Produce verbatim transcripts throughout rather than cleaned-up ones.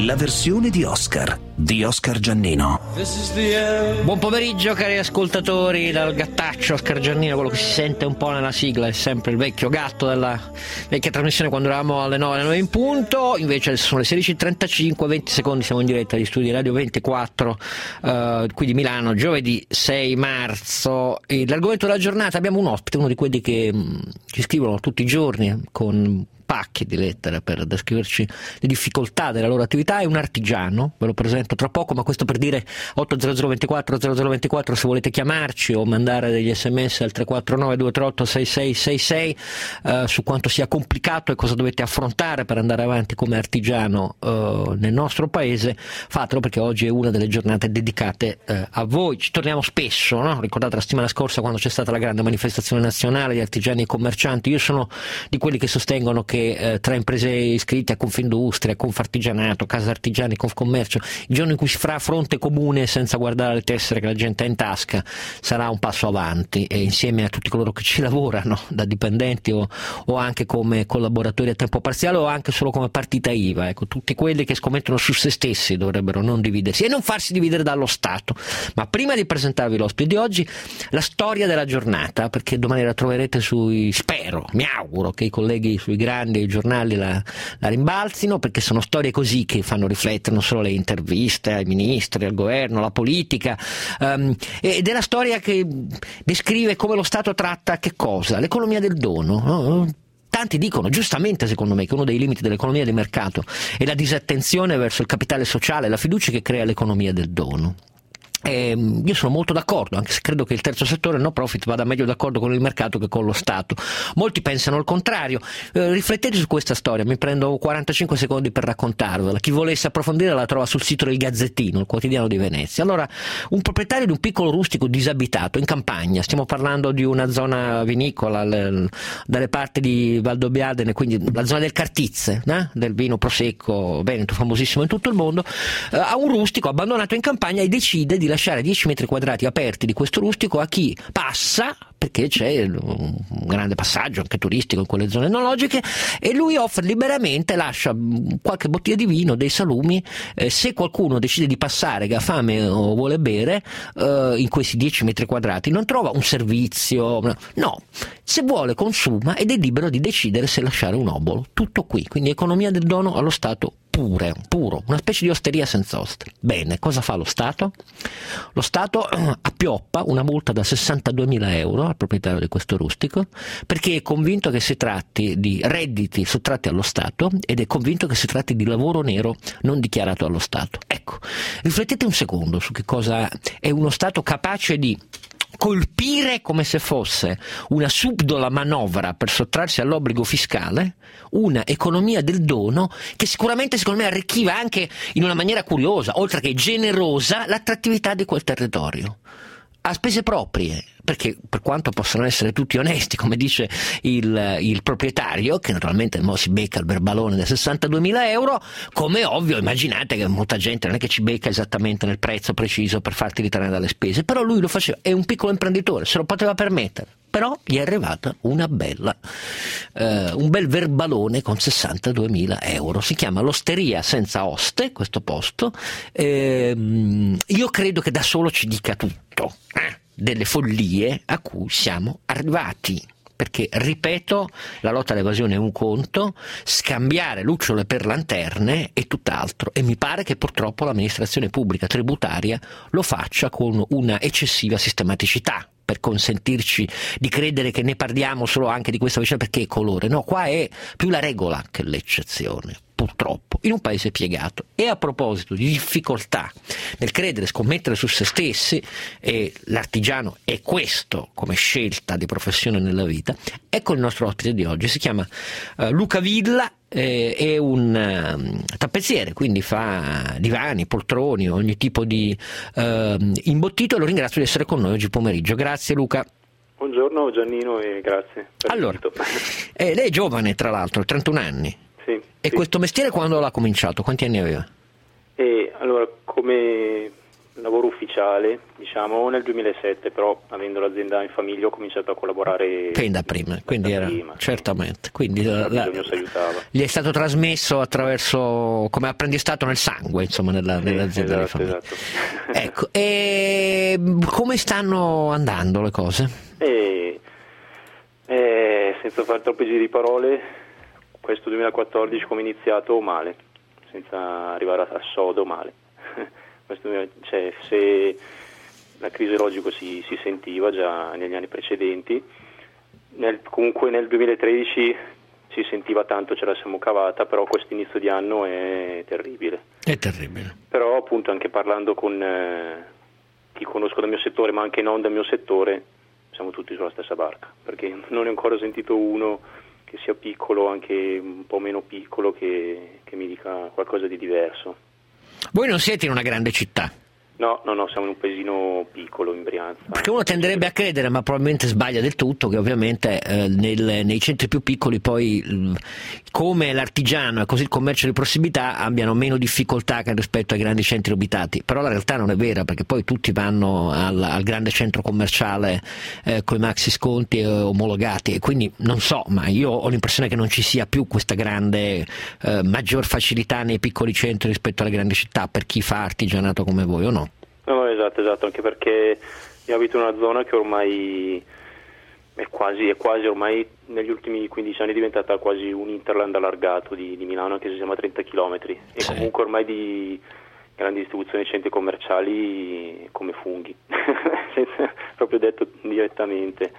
la versione di Oscar di Oscar Giannino. Buon pomeriggio cari ascoltatori dal gattaccio Oscar Giannino. Quello che si sente un po' nella sigla è sempre il vecchio gatto della vecchia trasmissione quando eravamo alle nove, alle nove in punto. Invece sono le sedici e trentacinque, venti secondi, siamo in diretta agli studi Radio ventiquattro eh, qui di Milano, giovedì sei marzo. E l'argomento della giornata, abbiamo un ospite, uno di quelli che mh, ci scrivono tutti i giorni con pacchi di lettere per descriverci le difficoltà della loro attività. È un artigiano, ve lo presento tra poco, ma questo per dire otto zero zero ventiquattro zero zero ventiquattro se volete chiamarci o mandare degli sms al tre quattro nove due tre otto sei sei sei sei eh, su quanto sia complicato e cosa dovete affrontare per andare avanti come artigiano eh, nel nostro paese. Fatelo, perché oggi è una delle giornate dedicate eh, a voi. Ci torniamo spesso, no? Ricordate la settimana scorsa quando c'è stata la grande manifestazione nazionale di artigiani e commercianti? Io sono di quelli che sostengono che Eh, tra imprese iscritte a Confindustria, Confartigianato, Casa Artigiani, Confcommercio, il giorno in cui si farà fronte comune senza guardare le tessere che la gente ha in tasca sarà un passo avanti, e insieme a tutti coloro che ci lavorano da dipendenti o, o anche come collaboratori a tempo parziale o anche solo come partita I V A, ecco, tutti quelli che scommettono su se stessi dovrebbero non dividersi e non farsi dividere dallo Stato. Ma prima di presentarvi l'ospite di oggi, la storia della giornata, perché domani la troverete sui, spero, mi auguro che i colleghi sui grandi i giornali la, la rimbalzino, perché sono storie così che fanno riflettere non solo le interviste ai ministri, al governo, alla politica, um, ed è la storia che descrive come lo Stato tratta che cosa? L'economia del dono, no? Tanti dicono, giustamente secondo me, che uno dei limiti dell'economia di mercato è la disattenzione verso il capitale sociale, la fiducia che crea l'economia del dono. Eh, io sono molto d'accordo, anche se credo che il terzo settore no profit vada meglio d'accordo con il mercato che con lo Stato. Molti pensano il contrario. Eh, riflettete su questa storia, mi prendo quarantacinque secondi per raccontarvela. Chi volesse approfondire la trova sul sito del Gazzettino, il quotidiano di Venezia. Allora, un proprietario di un piccolo rustico disabitato in campagna, stiamo parlando di una zona vinicola le, dalle parti di Valdobbiadene, quindi la zona del Cartizze, eh? del vino prosecco veneto famosissimo in tutto il mondo, eh, ha un rustico abbandonato in campagna e decide di lasciare dieci metri quadrati aperti di questo rustico a chi passa, perché c'è un grande passaggio anche turistico in quelle zone enologiche, e lui offre liberamente, lascia qualche bottiglia di vino, dei salumi, eh, se qualcuno decide di passare che ha fame o vuole bere eh, in questi dieci metri quadrati non trova un servizio, no, se vuole consuma ed è libero di decidere se lasciare un obolo. Tutto qui, quindi economia del dono allo Stato pure, puro, una specie di osteria senza oste. Bene, cosa fa lo Stato? Lo Stato appioppa una multa da sessantaduemila euro al proprietario di questo rustico, perché è convinto che si tratti di redditi sottratti allo Stato ed è convinto che si tratti di lavoro nero non dichiarato allo Stato. Ecco, riflettete un secondo su che cosa è uno Stato capace di colpire come se fosse una subdola manovra per sottrarsi all'obbligo fiscale una economia del dono che sicuramente secondo me arricchiva anche in una maniera curiosa, oltre che generosa, l'attrattività di quel territorio a spese proprie, perché per quanto possono essere tutti onesti, come dice il, il proprietario, che naturalmente mo si becca il verbalone da sessantaduemila euro, come ovvio immaginate che molta gente non è che ci becca esattamente nel prezzo preciso per farti ritornare dalle spese, però lui lo faceva, è un piccolo imprenditore, se lo poteva permettere. Però gli è arrivata una bella, eh, un bel verbalone con sessantaduemila euro. Si chiama l'Osteria Senza Oste, questo posto. Eh, io credo che da solo ci dica tutto, eh, delle follie a cui siamo arrivati. Perché, ripeto, la lotta all'evasione è un conto, scambiare lucciole per lanterne è tutt'altro, e mi pare che purtroppo l'amministrazione pubblica tributaria lo faccia con una eccessiva sistematicità, per consentirci di credere che ne parliamo solo anche di questa vicenda perché è colore. No, qua è più la regola che l'eccezione, purtroppo, in un paese piegato. E a proposito di difficoltà nel credere, scommettere su se stessi, e l'artigiano è questo come scelta di professione nella vita, ecco il nostro ospite di oggi. Si chiama uh, Luca Villa, eh, è un uh, tappezziere, quindi fa divani, poltroni, ogni tipo di uh, imbottito, e lo ringrazio di essere con noi oggi pomeriggio. Grazie Luca. Buongiorno Giannino e grazie per allora, eh, lei è giovane tra l'altro, trentuno anni. Sì, e sì. Questo mestiere quando l'ha cominciato? Quanti anni aveva? E allora, come lavoro ufficiale, diciamo, nel duemilasette, però avendo l'azienda in famiglia ho cominciato a collaborare fin da prima, quindi era prima, certamente, quindi la, la, bisogno si aiutava. Gli è stato trasmesso attraverso come apprendistato nel sangue, insomma, nella, Sì, nell'azienda esatto, di famiglia. esatto. Ecco, e come stanno andando le cose? E, e, senza fare troppi giri di parole, questo duemilaquattordici come è iniziato male, senza arrivare a sodo male. Questo, cioè, se la crisi logico si, si sentiva già negli anni precedenti, nel, comunque nel duemilatredici si sentiva tanto, ce la siamo cavata, però questo inizio di anno è terribile. È terribile. Però appunto anche parlando con eh, chi conosco dal mio settore, ma anche non dal mio settore, siamo tutti sulla stessa barca, perché non ho ancora sentito uno che sia piccolo, anche un po' meno piccolo, che, che mi dica qualcosa di diverso. Voi non siete in una grande città? No, no, no, siamo in un paesino piccolo in Brianza. Perché uno tenderebbe a credere, ma probabilmente sbaglia del tutto, che ovviamente eh, nel, nei centri più piccoli poi mh, come l'artigiano e così il commercio di prossimità abbiano meno difficoltà che rispetto ai grandi centri abitati, però la realtà non è vera, perché poi tutti vanno al, al grande centro commerciale eh, con i maxi sconti eh, omologati, e quindi non so, ma io ho l'impressione che non ci sia più questa grande eh, maggior facilità nei piccoli centri rispetto alle grandi città per chi fa artigianato come voi, o no? No, esatto, esatto, anche perché io abito in una zona che ormai è quasi, è quasi ormai negli ultimi quindici anni è diventata quasi un hinterland allargato di, di Milano, anche se siamo a trenta chilometri, e sì. Comunque ormai di grandi distribuzioni e centri commerciali come funghi, proprio detto direttamente,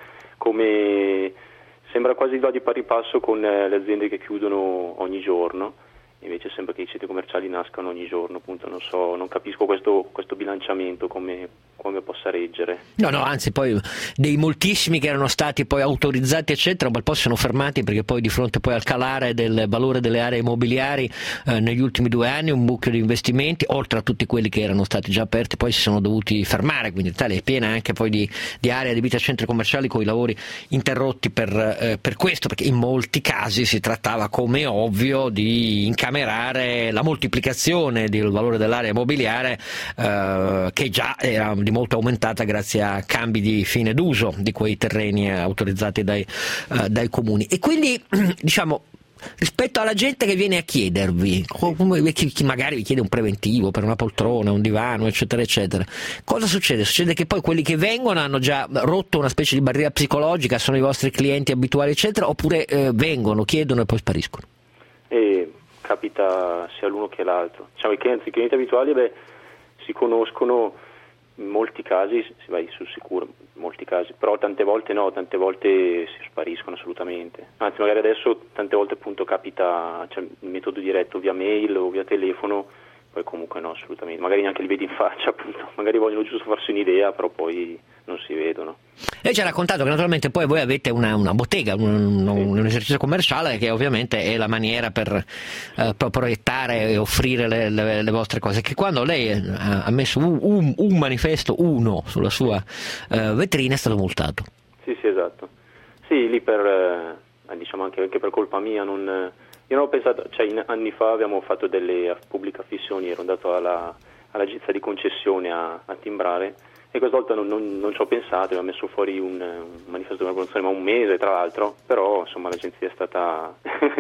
come sembra quasi di pari passo con le aziende che chiudono ogni giorno. Invece sembra che i centri commerciali nascano ogni giorno, appunto, non so, non capisco questo, questo bilanciamento come, come possa reggere. No, no, anzi poi dei moltissimi che erano stati poi autorizzati eccetera, ma poi sono fermati perché poi di fronte poi al calare del valore delle aree immobiliari eh, negli ultimi due anni un mucchio di investimenti, oltre a tutti quelli che erano stati già aperti, poi si sono dovuti fermare, quindi l'Italia è piena anche poi di, di aree adibite a centri commerciali con i lavori interrotti per, eh, per questo, perché in molti casi si trattava, come ovvio, di incamerare la moltiplicazione del valore dell'area immobiliare eh, che già era di molto aumentata grazie a cambi di fine d'uso di quei terreni autorizzati dai, eh, dai comuni. E quindi diciamo, rispetto alla gente che viene a chiedervi, come, chi, chi magari vi chiede un preventivo per una poltrona, un divano eccetera eccetera, cosa succede? Succede che poi quelli che vengono hanno già rotto una specie di barriera psicologica, sono i vostri clienti abituali eccetera, oppure eh, vengono, chiedono e poi spariscono? E capita sia l'uno che l'altro. Diciamo, i clienti, i clienti abituali beh, si conoscono in molti casi, si vai sul sicuro, in molti casi, però tante volte no, tante volte si spariscono assolutamente. Anzi, magari adesso tante volte appunto capita, cioè, il metodo diretto via mail o via telefono, poi comunque no, assolutamente. Magari neanche li vedi in faccia, appunto. Magari vogliono giusto farsi un'idea, però poi non si vedono. Lei ci ha raccontato che naturalmente poi voi avete una, una bottega, un, un, un esercizio commerciale che ovviamente è la maniera per, eh, per proiettare e offrire le, le, le vostre cose, che quando lei ha, ha messo un, un, un manifesto, uno, sulla sua eh, vetrina, è stato multato. Sì, sì, esatto. Sì, lì per, eh, diciamo anche, anche per colpa mia, non, io non ho pensato, cioè in, anni fa abbiamo fatto delle pubbliche affissioni, ero andato alla, all'agenzia di concessione a, a timbrare, e questa volta non, non, non ci ho pensato, mi ha messo fuori un, un manifesto di una ma un mese tra l'altro, però insomma l'agenzia è stata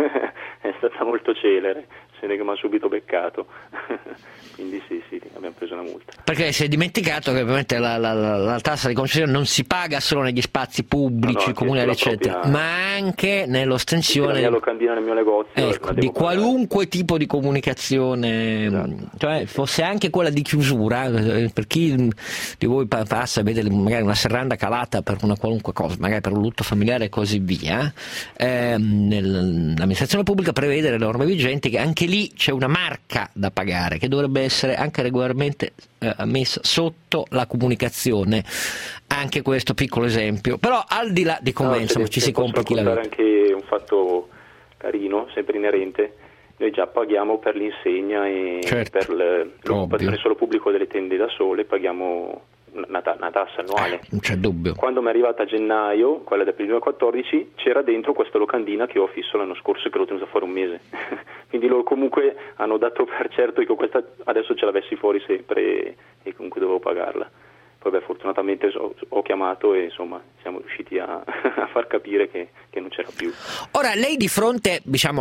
è stata molto celere, se ne che mi ha subito beccato. Quindi sì, sì, abbiamo preso una multa. Perché si è dimenticato che ovviamente la, la, la, la tassa di concessione non si paga solo negli spazi pubblici, no, no, comunali eccetera, propria, ma anche nell'ostensione nella mia locandina, nel mio negozio, ecco, di qualunque pagare. Tipo di comunicazione, esatto. Cioè fosse anche quella di chiusura, per chi di voi passa e vede magari una serranda calata per una qualunque cosa, magari per un lutto familiare e così via, eh, l'amministrazione pubblica prevede le norme vigenti che anche lì c'è una marca da pagare che dovrebbe essere anche regolarmente eh, messa sotto la comunicazione. Anche questo piccolo esempio, però al di là di come no, insomma ci si complichi la vita. Anche un fatto carino, sempre inerente, noi già paghiamo per l'insegna e certo, per l'occupazione solo pubblico delle tende da sole, paghiamo una, una tassa annuale. Eh, non c'è dubbio. Quando mi è arrivata a gennaio, quella del duemilaquattordici, c'era dentro questa locandina che ho fisso l'anno scorso, che l'ho tenuta fuori un mese. Quindi loro comunque hanno dato per certo che questa adesso ce l'avessi fuori sempre e, e comunque dovevo pagarla. Poi beh, fortunatamente ho, ho chiamato e insomma siamo riusciti a, a far capire che, che non c'era più. Ora, lei di fronte, diciamo,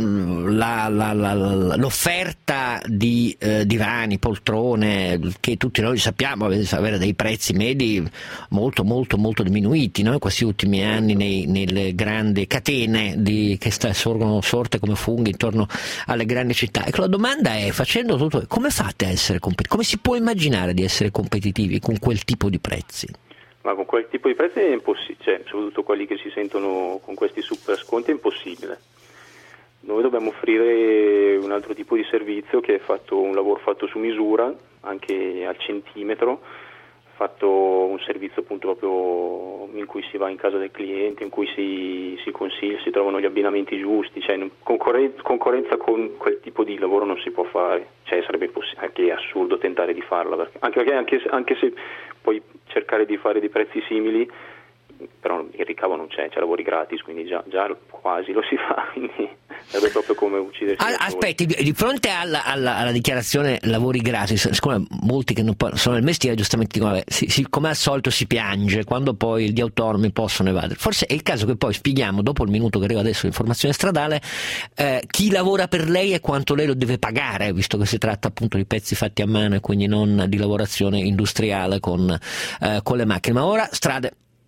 all'offerta di eh, divani, poltrone, che tutti noi sappiamo avere dei prezzi medi molto molto molto diminuiti, no? In questi ultimi anni nei, nelle grandi catene di, che sta, sorgono sorte come funghi intorno alle grandi città. Ecco, la domanda è, facendo tutto, come fate a essere competitivi? Come si può immaginare di essere competitivi con quel tipo di prezzi? Ma con quel tipo di prezzi è impossibile, cioè, soprattutto quelli che si sentono con questi super sconti è impossibile. Noi dobbiamo offrire un altro tipo di servizio che è fatto un lavoro fatto su misura, anche al centimetro, fatto un servizio appunto proprio in cui si va in casa del cliente, in cui si, si consiglia, si trovano gli abbinamenti giusti, cioè concorrenza, concorrenza con quel tipo di lavoro non si può fare, cioè sarebbe impossibile, anche assurdo tentare di farla, perché, anche perché anche se, anche se puoi cercare di fare dei prezzi simili, però il ricavo non c'è, c'è lavori gratis, quindi già, già quasi lo si fa, quindi sarebbe proprio come uccidersi. Ah, aspetti, di, di fronte alla, alla, alla dichiarazione lavori gratis, siccome molti che non sono nel mestiere giustamente dicono vabbè, si, si, come al solito si piange quando poi gli autonomi possono evadere, forse è il caso che poi spieghiamo dopo il minuto che arriva adesso l'informazione stradale eh, chi lavora per lei e quanto lei lo deve pagare, visto che si tratta appunto di pezzi fatti a mano e quindi non di lavorazione industriale con, eh, con le macchine. Ma ora strade.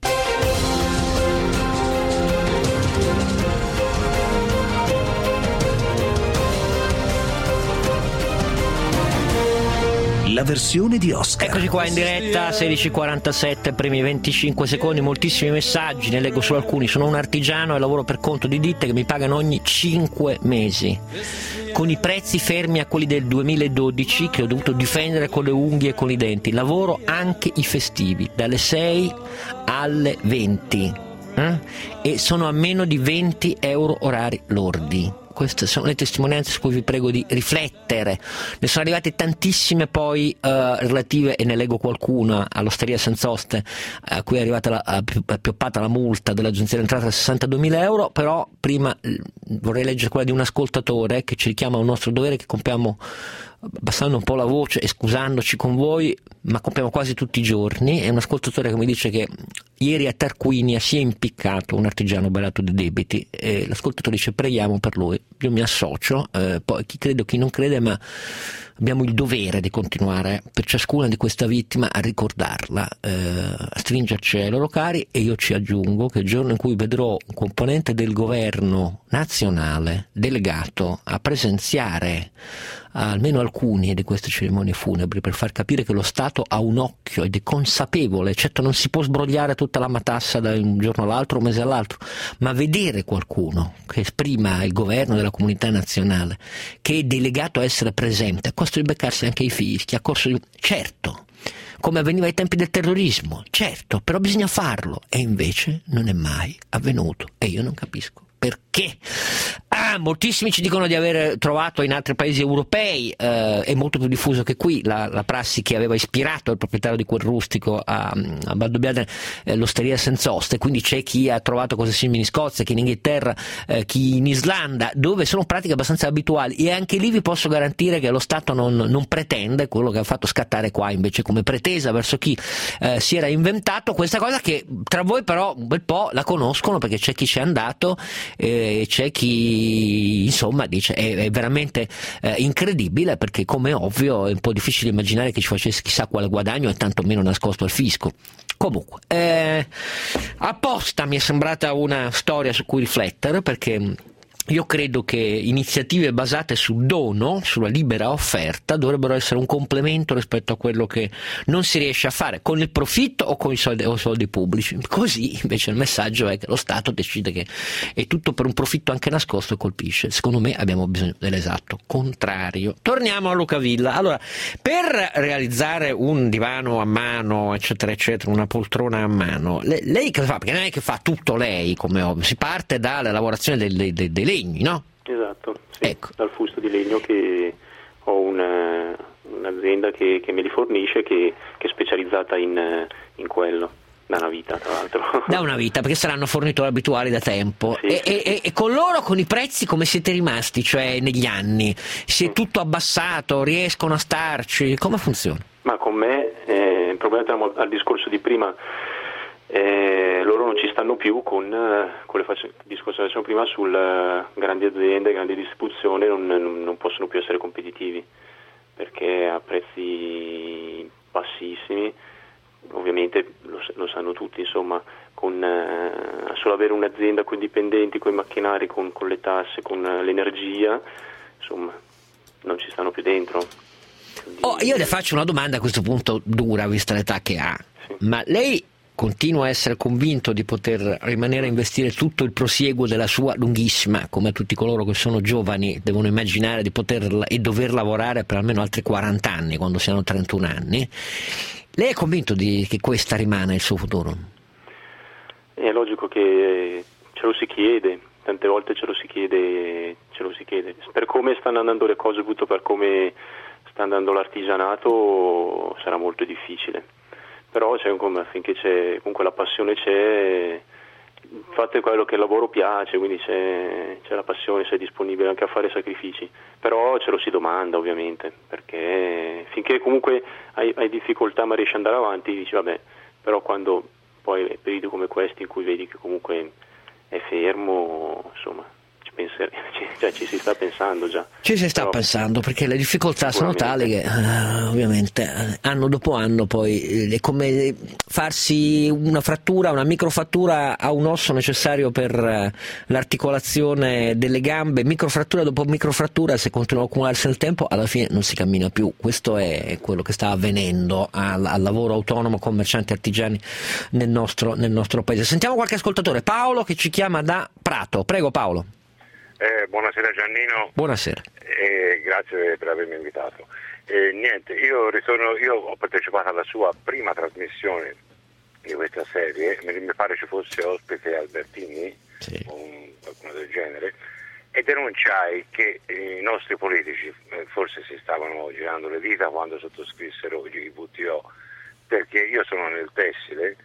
La versione di Oscar. Eccoci qua in diretta, sedici e quarantasette, primi venticinque secondi, moltissimi messaggi, ne leggo solo alcuni. Sono un artigiano e lavoro per conto di ditte che mi pagano ogni cinque mesi, con i prezzi fermi a quelli del duemiladodici che ho dovuto difendere con le unghie e con i denti. Lavoro anche i festivi, dalle sei alle venti, eh? E sono a meno di venti euro orari lordi. Queste sono le testimonianze su cui vi prego di riflettere. Ne sono arrivate tantissime poi eh, relative, e ne leggo qualcuna, all'Osteria Senzoste, a cui è arrivata la, a, appioppata la multa dell'Agenzia dell'Entrata da sessantaduemila euro, però prima eh, vorrei leggere quella di un ascoltatore che ci richiama a un nostro dovere che compiamo abbassando un po' la voce e scusandoci con voi, ma compiamo quasi tutti i giorni. È un ascoltatore che mi dice che ieri a Tarquinia si è impiccato un artigiano belato di debiti e l'ascoltatore dice preghiamo per lui. Io mi associo, eh, poi chi crede o chi non crede, ma abbiamo il dovere di continuare per ciascuna di questa vittima a ricordarla, eh, a stringerci ai loro cari, e io ci aggiungo che il giorno in cui vedrò un componente del governo nazionale delegato a presenziare almeno alcune di queste cerimonie funebri per far capire che lo Stato ha un occhio ed è consapevole, certo non si può sbrogliare tutta la matassa da un giorno all'altro, un mese all'altro, ma vedere qualcuno che esprima il governo della comunità nazionale, che è delegato a essere presente, a costo di beccarsi anche i fischi, a costo di... certo, come avveniva ai tempi del terrorismo, certo, però bisogna farlo, e invece non è mai avvenuto, e io non capisco perché. Ah, moltissimi ci dicono di aver trovato in altri paesi europei, eh, è molto più diffuso che qui, la, la prassi che aveva ispirato il proprietario di quel rustico a, a Valdobbiadene, eh, l'Osteria Senzoste, quindi c'è chi ha trovato cose simili in Scozia, chi in Inghilterra, eh, chi in Islanda, dove sono pratiche abbastanza abituali, e anche lì vi posso garantire che lo Stato non, non pretende quello che ha fatto scattare qua invece come pretesa verso chi eh, si era inventato questa cosa, che tra voi però un bel po' la conoscono, perché c'è chi ci è andato e eh, c'è chi insomma dice è, è veramente eh, incredibile, perché come ovvio è un po' difficile immaginare che ci facesse chissà quale guadagno e tantomeno nascosto al fisco. Comunque eh, apposta mi è sembrata una storia su cui riflettere, perché io credo che iniziative basate sul dono, sulla libera offerta, dovrebbero essere un complemento rispetto a quello che non si riesce a fare con il profitto o con i soldi, o soldi pubblici. Così invece il messaggio è che lo Stato decide che è tutto per un profitto anche nascosto e colpisce. Secondo me abbiamo bisogno dell'esatto contrario. Torniamo a Luca Villa. Allora, per realizzare un divano a mano, eccetera, eccetera, una poltrona a mano, lei, lei che fa? Perché non è che fa tutto lei, come ovvio, si parte dalla lavorazione dei, dei, dei, dei legni, no? Esatto, sì, ecco. Dal fusto di legno che ho un, un un'azienda che, che me li fornisce, che, che è specializzata in, in quello. Da una vita, tra l'altro. Da una vita, perché saranno fornitori abituali da tempo. Sì, e, sì, e, sì. e con loro, con i prezzi, come siete rimasti? Cioè, negli anni? Si è tutto abbassato? Riescono a starci? Come funziona? Ma con me, eh, il problema è al discorso di prima, eh, loro non ci stanno più con, eh, con le facce, il discorso che facevamo prima sul uh, grandi aziende, grandi distribuzione, non, non, non possono più essere competitivi, perché a prezzi bassissimi. Ovviamente lo, lo sanno tutti, insomma, con eh, solo avere un'azienda con i dipendenti, con i macchinari, con, con le tasse, con eh, l'energia, insomma, non ci stanno più dentro. Quindi... Oh, io le faccio una domanda a questo punto dura, vista l'età che ha, sì. Ma lei continua a essere convinto di poter rimanere a investire tutto il prosieguo della sua lunghissima, come tutti coloro che sono giovani devono immaginare di poter e dover lavorare per almeno altri quaranta anni quando siano trentuno anni? Lei è convinto di, che questa rimane il suo futuro? È logico che ce lo si chiede, tante volte ce lo si chiede, ce lo si chiede. Per come stanno andando le cose, soprattutto per come sta andando l'artigianato, sarà molto difficile. Però c'è, finché c'è, comunque la passione c'è, fate quello che il lavoro piace, quindi c'è, c'è la passione, sei disponibile anche a fare sacrifici, però ce lo si domanda ovviamente, perché finché comunque hai, hai difficoltà ma riesci ad andare avanti, dici vabbè, però quando poi periodi come questi in cui vedi che comunque è fermo, insomma, ci, penser- cioè, ci si sta pensando già. Ci si sta però, pensando, perché le difficoltà sono tali che uh, ovviamente anno dopo anno poi è come farsi una frattura, una microfrattura a un osso necessario per uh, l'articolazione delle gambe, microfrattura dopo microfrattura, se continua a accumularsi nel tempo alla fine non si cammina più. Questo è quello che sta avvenendo al, al lavoro autonomo, commercianti, artigiani nel nostro, nel nostro paese. Sentiamo qualche ascoltatore. Paolo che ci chiama da Prato. Prego Paolo. Eh, buonasera Giannino. Buonasera. Eh, grazie per avermi invitato. Eh, niente, io, ritorno, io ho partecipato alla sua prima trasmissione di questa serie, mi, mi pare ci fosse ospite Albertini, sì, o un, qualcuno del genere, e denunciai che i nostri politici eh, forse si stavano girando le dita quando sottoscrissero i V T O, perché io sono nel tessile.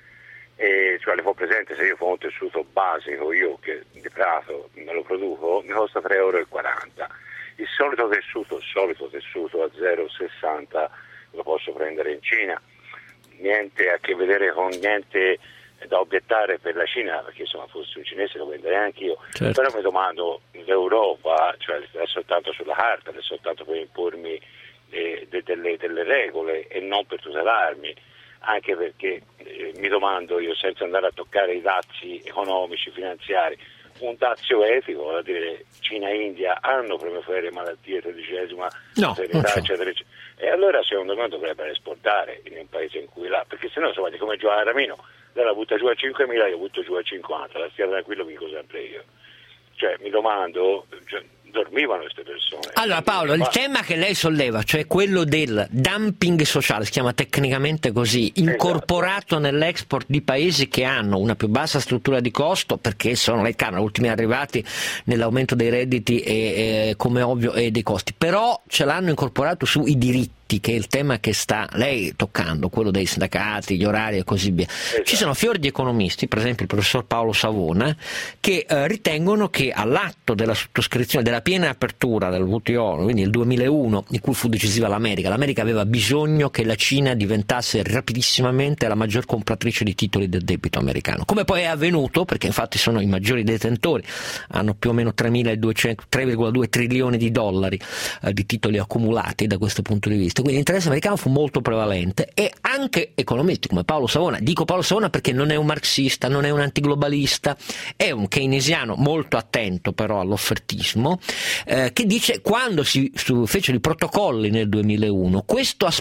E cioè le fa presente, se io fa un tessuto basico, io che di Prato me lo produco, mi costa tre euro e quaranta. Il solito tessuto, il solito tessuto a zero virgola sessanta lo posso prendere in Cina, niente a che vedere con niente da obiettare per la Cina, perché insomma fossi un cinese lo prenderei anch'io, certo. Però mi domando, l'Europa, cioè è soltanto sulla carta, è soltanto per impormi eh, de, delle, delle regole e non per tutelarmi. Anche perché eh, mi domando io, senza andare a toccare i dazi economici, finanziari, un dazio etico, vuol dire Cina e India hanno proliferare malattie, tredicesima, no, sanità, eccetera, eccetera. E allora secondo me dovrebbero esportare in un paese in cui là, perché sennò so, come Giovanni Ramino, lei la butta giù a cinquemila, io butto giù a cinquanta, la stia tranquillo che dico sempre io. Cioè mi domando, cioè, dormivano queste persone. Allora Paolo, il tema che lei solleva, cioè quello del dumping sociale, si chiama tecnicamente così, incorporato esatto. nell'export di paesi che hanno una più bassa struttura di costo, perché sono le canne, ultimi arrivati nell'aumento dei redditi e, e come ovvio e dei costi, però ce l'hanno incorporato sui diritti, che è il tema che sta lei toccando, quello dei sindacati, gli orari e così via. Esatto. Ci sono fior di economisti, per esempio il professor Paolo Savona, che eh, ritengono che all'atto della sottoscrizione, della piena apertura del W T O, quindi il duemilauno, in cui fu decisiva l'America, l'America aveva bisogno che la Cina diventasse rapidissimamente la maggior compratrice di titoli del debito americano, come poi è avvenuto, perché infatti sono i maggiori detentori, hanno più o meno tremiladuecento, tre virgola due trilioni di dollari eh, di titoli accumulati da questo punto di vista. Quindi l'interesse americano fu molto prevalente e anche economisti come Paolo Savona, dico Paolo Savona perché non è un marxista, non è un antiglobalista, è un keynesiano molto attento però all'offertismo, eh, che dice quando si su, fecero i protocolli nel duemilauno questo aspetto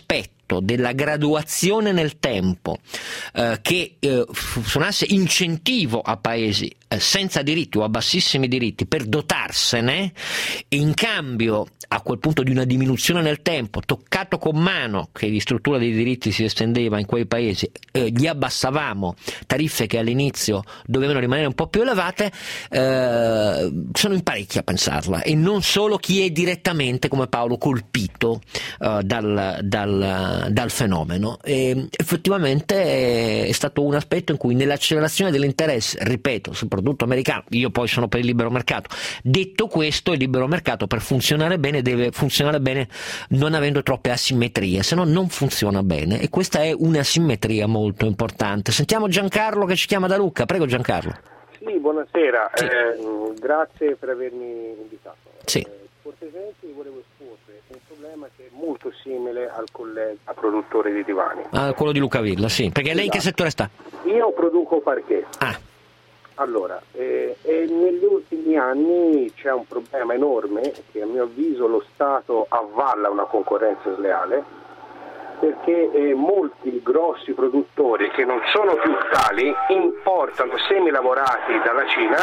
strumento della graduazione nel tempo eh, che eh, funzionasse incentivo a paesi eh, senza diritti o a bassissimi diritti per dotarsene, e in cambio a quel punto di una diminuzione nel tempo, toccato con mano, che di struttura dei diritti si estendeva in quei paesi, eh, gli abbassavamo tariffe che all'inizio dovevano rimanere un po' più elevate, eh, sono in parecchi a pensarla, e non solo chi è direttamente come Paolo colpito eh, dal, dal, dal fenomeno. E effettivamente è stato un aspetto in cui nell'accelerazione dell'interesse, ripeto, sul prodotto americano, io poi sono per il libero mercato, detto questo, il libero mercato per funzionare bene deve funzionare bene non avendo troppe asimmetrie, se no non funziona bene, e questa è una simmetria molto importante. Sentiamo Giancarlo che ci chiama da Lucca. Prego Giancarlo. Sì, buonasera, Sì. Eh, grazie per avermi invitato. Sì. Eh, cortesemente volevo esporre un problema che è molto simile al collega produttore di divani. Ah, quello di Luca Villa, sì, perché lei in che settore sta? Io produco parquet. Ah. Allora, eh, e negli ultimi anni c'è un problema enorme che a mio avviso lo Stato avvalla una concorrenza sleale, perché eh, molti grossi produttori che non sono più tali importano semi lavorati dalla Cina,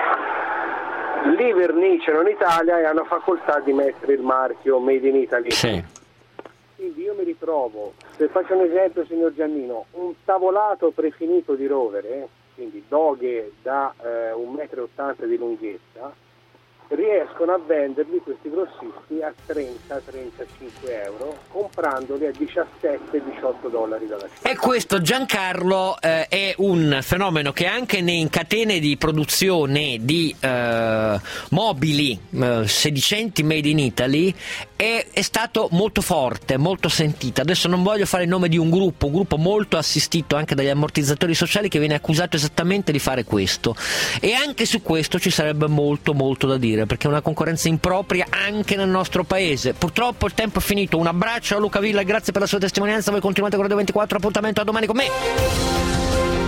li verniciano in Italia e hanno facoltà di mettere il marchio Made in Italy. Sì. Quindi io mi ritrovo, se faccio un esempio signor Giannino, un tavolato prefinito di rovere, quindi doghe da eh, un metro e ottanta di lunghezza, riescono a venderli questi grossisti a trenta trentacinque euro, comprandoli a diciassette diciotto dollari dalla Cina. E questo, Giancarlo, eh, è un fenomeno che anche in catene di produzione di eh, mobili eh, sedicenti made in Italy è, è stato molto forte, molto sentito. Adesso non voglio fare il nome di un gruppo, un gruppo molto assistito anche dagli ammortizzatori sociali, che viene accusato esattamente di fare questo, e anche su questo ci sarebbe molto molto da dire, perché è una concorrenza impropria anche nel nostro paese. Purtroppo il tempo è finito. Un abbraccio a Luca Villa e grazie per la sua testimonianza. Voi continuate con Radio ventiquattro, appuntamento a domani con me.